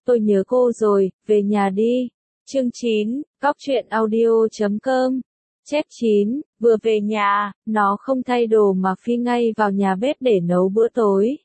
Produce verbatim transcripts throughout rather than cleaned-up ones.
tôi nhớ cô rồi, về nhà đi. Chương chín, Cóc truyện audio chấm com. Chép chín, vừa về nhà, nó không thay đồ mà phi ngay vào nhà bếp để nấu bữa tối.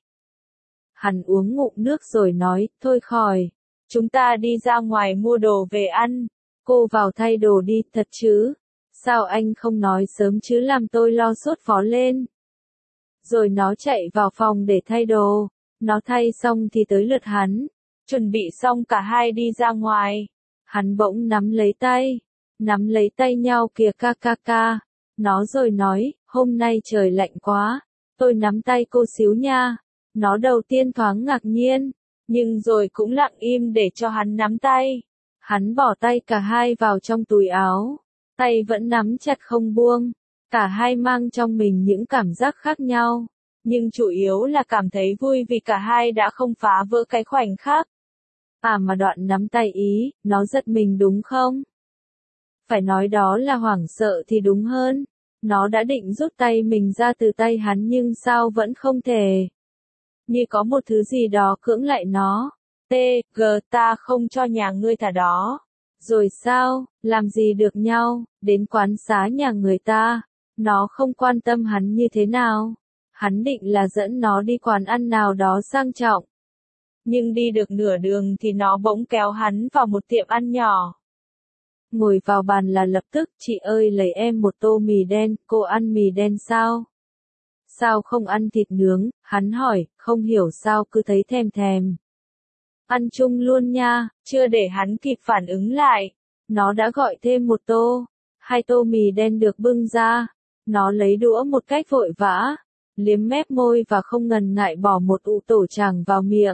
Hắn uống ngụm nước rồi nói, thôi khỏi, chúng ta đi ra ngoài mua đồ về ăn. Cô vào thay đồ đi, thật chứ? Sao anh không nói sớm chứ, làm tôi lo sốt phó lên. Rồi nó chạy vào phòng để thay đồ. Nó thay xong thì tới lượt hắn. Chuẩn bị xong cả hai đi ra ngoài. Hắn bỗng nắm lấy tay. Nắm lấy tay nhau kìa ca ca ca. Nó rồi nói, hôm nay trời lạnh quá. Tôi nắm tay cô xíu nha. Nó đầu tiên thoáng ngạc nhiên. Nhưng rồi cũng lặng im để cho hắn nắm tay. Hắn bỏ tay cả hai vào trong túi áo. Tay vẫn nắm chặt không buông. Cả hai mang trong mình những cảm giác khác nhau. Nhưng chủ yếu là cảm thấy vui vì cả hai đã không phá vỡ cái khoảnh khắc. À mà đoạn nắm tay ý, nó giật mình đúng không? Phải nói đó là hoảng sợ thì đúng hơn. Nó đã định rút tay mình ra từ tay hắn nhưng sao vẫn không thể. Như có một thứ gì đó cưỡng lại nó. T, G, ta không cho nhà ngươi thả đó. Rồi sao, làm gì được nhau, đến quán xá nhà người ta. Nó không quan tâm hắn như thế nào. Hắn định là dẫn nó đi quán ăn nào đó sang trọng. Nhưng đi được nửa đường thì nó bỗng kéo hắn vào một tiệm ăn nhỏ. Ngồi vào bàn là lập tức, chị ơi lấy em một tô mì đen, cô ăn mì đen sao? Sao không ăn thịt nướng, hắn hỏi, không hiểu sao cứ thấy thèm thèm. Ăn chung luôn nha, chưa để hắn kịp phản ứng lại. Nó đã gọi thêm một tô. Hai tô mì đen được bưng ra. Nó lấy đũa một cách vội vã. Liếm mép môi và không ngần ngại bỏ một ụ tổ tràng vào miệng.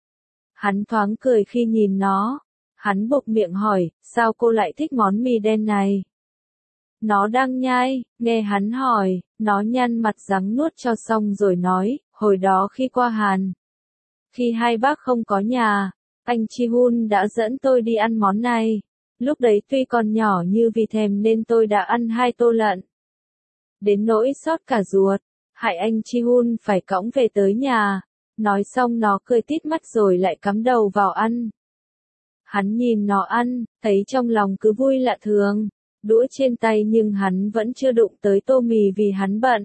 Hắn thoáng cười khi nhìn nó. Hắn bộc miệng hỏi, sao cô lại thích món mì đen này? Nó đang nhai, nghe hắn hỏi, nó nhăn mặt rắn nuốt cho xong rồi nói, hồi đó khi qua Hàn. Khi hai bác không có nhà, anh Ji-hun đã dẫn tôi đi ăn món này. Lúc đấy tuy còn nhỏ như vì thèm nên tôi đã ăn hai tô lận. Đến nỗi sót cả ruột, hại anh Ji-hun phải cõng về tới nhà. Nói xong nó cười tít mắt rồi lại cắm đầu vào ăn. Hắn nhìn nó ăn, thấy trong lòng cứ vui lạ thường. Đũa trên tay nhưng hắn vẫn chưa đụng tới tô mì vì hắn bận.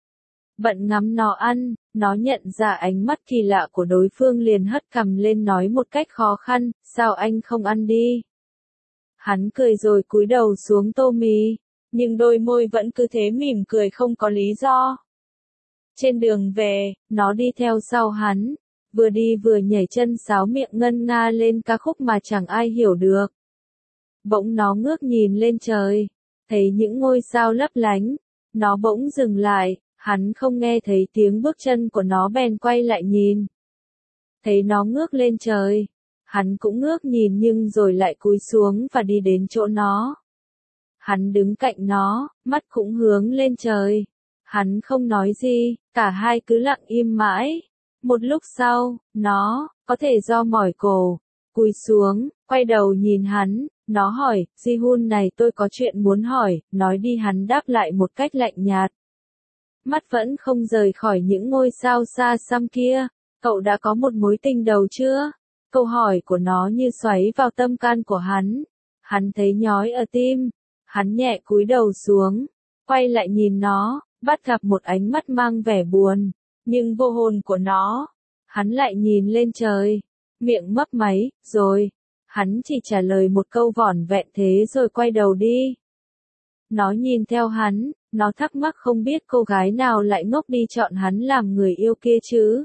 Bận ngắm nó ăn, nó nhận ra ánh mắt kỳ lạ của đối phương liền hất cằm lên nói một cách khó khăn, sao anh không ăn đi? Hắn cười rồi cúi đầu xuống tô mì, nhưng đôi môi vẫn cứ thế mỉm cười không có lý do. Trên đường về, nó đi theo sau hắn, vừa đi vừa nhảy chân sáo miệng ngân nga lên ca khúc mà chẳng ai hiểu được. Bỗng nó ngước nhìn lên trời, thấy những ngôi sao lấp lánh, nó bỗng dừng lại, hắn không nghe thấy tiếng bước chân của nó bèn quay lại nhìn. Thấy nó ngước lên trời, hắn cũng ngước nhìn nhưng rồi lại cúi xuống và đi đến chỗ nó. Hắn đứng cạnh nó, mắt cũng hướng lên trời. Hắn không nói gì, cả hai cứ lặng im mãi. Một lúc sau, nó, có thể do mỏi cổ, cúi xuống, quay đầu nhìn hắn, nó hỏi, Ji-hun này tôi có chuyện muốn hỏi, nói đi hắn đáp lại một cách lạnh nhạt. Mắt vẫn không rời khỏi những ngôi sao xa xăm kia, cậu đã có một mối tình đầu chưa? Câu hỏi của nó như xoáy vào tâm can của hắn. Hắn thấy nhói ở tim, hắn nhẹ cúi đầu xuống, quay lại nhìn nó, bắt gặp một ánh mắt mang vẻ buồn, nhưng vô hồn của nó. Hắn lại nhìn lên trời, miệng mấp máy, rồi, hắn chỉ trả lời một câu vỏn vẹn thế rồi quay đầu đi. Nó nhìn theo hắn, nó thắc mắc không biết cô gái nào lại ngốc đi chọn hắn làm người yêu kia chứ.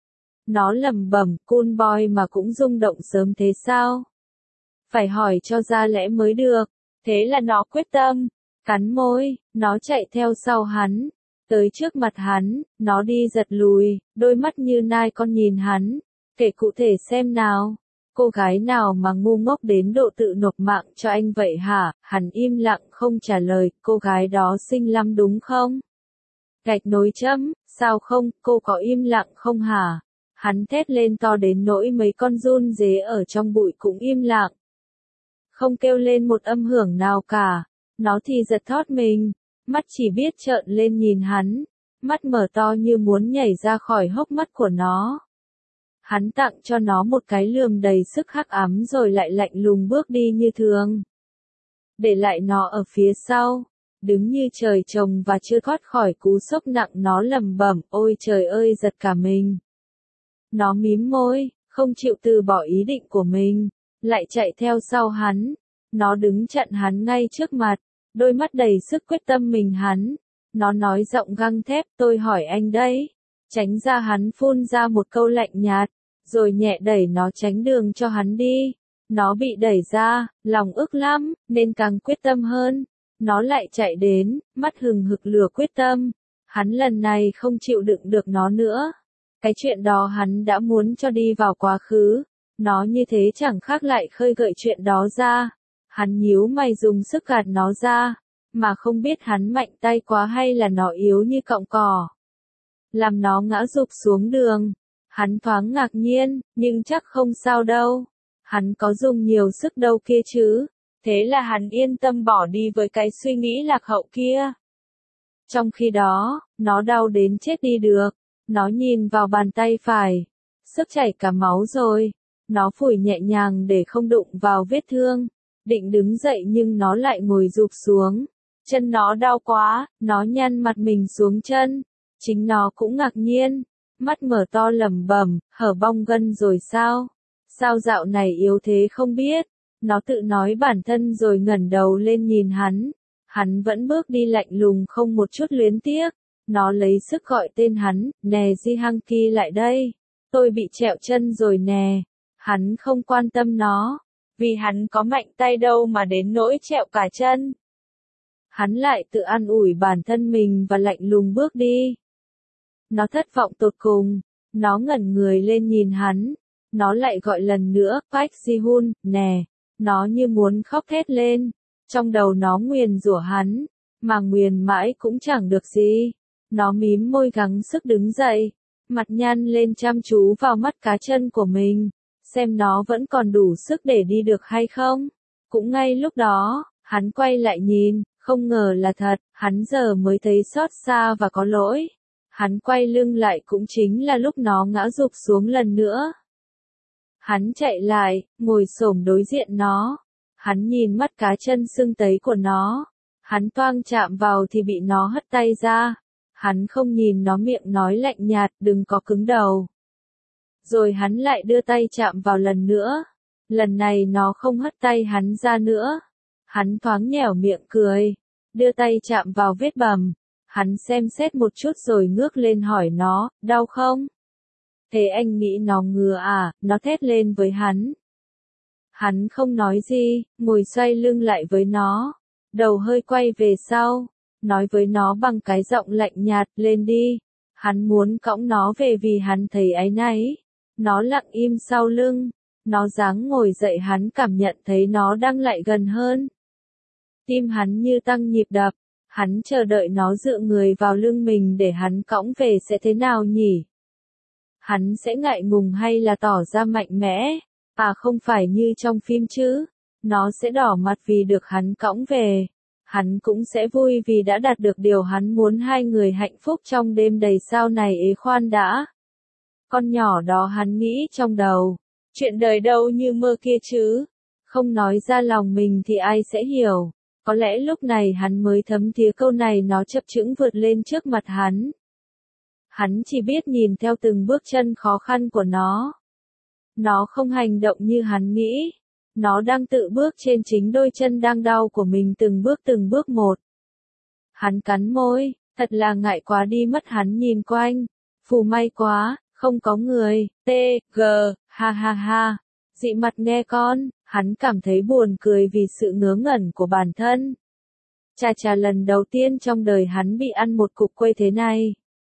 Nó lẩm bẩm, cool boy mà cũng rung động sớm thế sao? Phải hỏi cho ra lẽ mới được. Thế là nó quyết tâm, cắn môi, nó chạy theo sau hắn, tới trước mặt hắn, nó đi giật lùi, đôi mắt như nai con nhìn hắn, kể cụ thể xem nào, cô gái nào mà ngu ngốc đến độ tự nộp mạng cho anh vậy hả? Hắn im lặng không trả lời, cô gái đó xinh lắm đúng không? Gạch nối chấm, sao không, cô có im lặng không hả? Hắn thét lên to đến nỗi mấy con giun dế ở trong bụi cũng im lặng. Không kêu lên một âm hưởng nào cả, nó thì giật thót mình, mắt chỉ biết trợn lên nhìn hắn, mắt mở to như muốn nhảy ra khỏi hốc mắt của nó. Hắn tặng cho nó một cái lườm đầy sức hắc ám rồi lại lạnh lùng bước đi như thường. Để lại nó ở phía sau, đứng như trời trồng và chưa thoát khỏi cú sốc nặng, nó lẩm bẩm, ôi trời ơi, giật cả mình. Nó mím môi, không chịu từ bỏ ý định của mình, lại chạy theo sau hắn. Nó đứng chặn hắn ngay trước mặt, đôi mắt đầy sức quyết tâm mình hắn. Nó nói giọng găng thép, tôi hỏi anh đấy. Tránh ra, hắn phun ra một câu lạnh nhạt, rồi nhẹ đẩy nó tránh đường cho hắn đi. Nó bị đẩy ra, lòng ức lắm, nên càng quyết tâm hơn. Nó lại chạy đến, mắt hừng hực lửa quyết tâm. Hắn lần này không chịu đựng được nó nữa. Cái chuyện đó hắn đã muốn cho đi vào quá khứ. Nó như thế chẳng khác lại khơi gợi chuyện đó ra. Hắn nhíu mày dùng sức gạt nó ra, mà không biết hắn mạnh tay quá hay là nó yếu như cọng cỏ. Làm nó ngã rụp xuống đường. Hắn thoáng ngạc nhiên, nhưng chắc không sao đâu. Hắn có dùng nhiều sức đâu kia chứ. Thế là hắn yên tâm bỏ đi với cái suy nghĩ lạc hậu kia. Trong khi đó, nó đau đến chết đi được. Nó nhìn vào bàn tay phải. Sức chảy cả máu rồi. Nó phủi nhẹ nhàng để không đụng vào vết thương. Định đứng dậy nhưng nó lại ngồi rụp xuống. Chân nó đau quá, nó nhăn mặt mình xuống chân. Chính nó cũng ngạc nhiên. Mắt mở to lẩm bẩm, hở bong gân rồi sao? Sao dạo này yếu thế không biết? Nó tự nói bản thân rồi ngẩng đầu lên nhìn hắn. Hắn vẫn bước đi lạnh lùng không một chút luyến tiếc. Nó lấy sức gọi tên hắn, nè Jihanki lại đây. Tôi bị trẹo chân rồi nè. Hắn không quan tâm nó. Vì hắn có mạnh tay đâu mà đến nỗi trẹo cả chân. Hắn lại tự an ủi bản thân mình và lạnh lùng bước đi. Nó thất vọng tột cùng. Nó ngẩn người lên nhìn hắn. Nó lại gọi lần nữa, Park Ji-hun, nè. Nó như muốn khóc thét lên. Trong đầu nó nguyền rủa hắn. Mà nguyền mãi cũng chẳng được gì. Nó mím môi gắng sức đứng dậy. Mặt nhăn lên chăm chú vào mắt cá chân của mình. Xem nó vẫn còn đủ sức để đi được hay không. Cũng ngay lúc đó, hắn quay lại nhìn. Không ngờ là thật, hắn giờ mới thấy xót xa và có lỗi. Hắn quay lưng lại cũng chính là lúc nó ngã rụp xuống lần nữa. Hắn chạy lại, ngồi xổm đối diện nó. Hắn nhìn mắt cá chân sưng tấy của nó. Hắn toang chạm vào thì bị nó hất tay ra. Hắn không nhìn nó, miệng nói lạnh nhạt, đừng có cứng đầu. Rồi hắn lại đưa tay chạm vào lần nữa. Lần này nó không hất tay hắn ra nữa. Hắn thoáng nhẻo miệng cười. Đưa tay chạm vào vết bầm. Hắn xem xét một chút rồi ngước lên hỏi nó, đau không? Thế anh nghĩ nó ngứa à? Nó thét lên với hắn. Hắn không nói gì, ngồi xoay lưng lại với nó. Đầu hơi quay về sau. Nói với nó bằng cái giọng lạnh nhạt, lên đi. Hắn muốn cõng nó về vì hắn thấy áy náy. Nó lặng im sau lưng. Nó dáng ngồi dậy, hắn cảm nhận thấy nó đang lại gần hơn. Tim hắn như tăng nhịp đập. Hắn chờ đợi nó dựa người vào lưng mình để hắn cõng về sẽ thế nào nhỉ? Hắn sẽ ngại ngùng hay là tỏ ra mạnh mẽ? À không phải như trong phim chứ. Nó sẽ đỏ mặt vì được hắn cõng về. Hắn cũng sẽ vui vì đã đạt được điều hắn muốn, hai người hạnh phúc trong đêm đầy sao này. Ế khoan đã. Con nhỏ đó, hắn nghĩ trong đầu. Chuyện đời đâu như mơ kia chứ. Không nói ra lòng mình thì ai sẽ hiểu. Có lẽ lúc này hắn mới thấm thía câu này. Nó chập chững vượt lên trước mặt hắn. Hắn chỉ biết nhìn theo từng bước chân khó khăn của nó. Nó không hành động như hắn nghĩ. Nó đang tự bước trên chính đôi chân đang đau của mình, từng bước từng bước một. Hắn cắn môi, thật là ngại quá đi mất. Hắn nhìn quanh. Phù may quá, không có người. T, G, ha ha ha. Dị mặt nghe con. Hắn cảm thấy buồn cười vì sự ngớ ngẩn của bản thân. Chà chà, lần đầu tiên trong đời hắn bị ăn một cục quây thế này.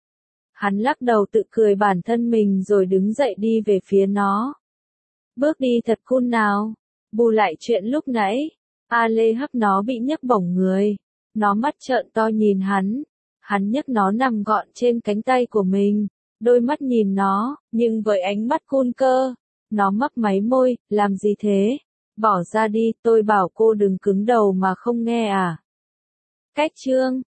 Hắn lắc đầu tự cười bản thân mình rồi đứng dậy đi về phía nó. Bước đi thật cool nào. Bù lại chuyện lúc nãy. A Lê hấp nó bị nhấc bổng người. Nó mắt trợn to nhìn hắn. Hắn nhấc nó nằm gọn trên cánh tay của mình. Đôi mắt nhìn nó, nhưng với ánh mắt cool cơ. Nó mấp máy môi, làm gì thế? Bỏ ra đi, tôi bảo cô đừng cứng đầu mà không nghe à? Cách chương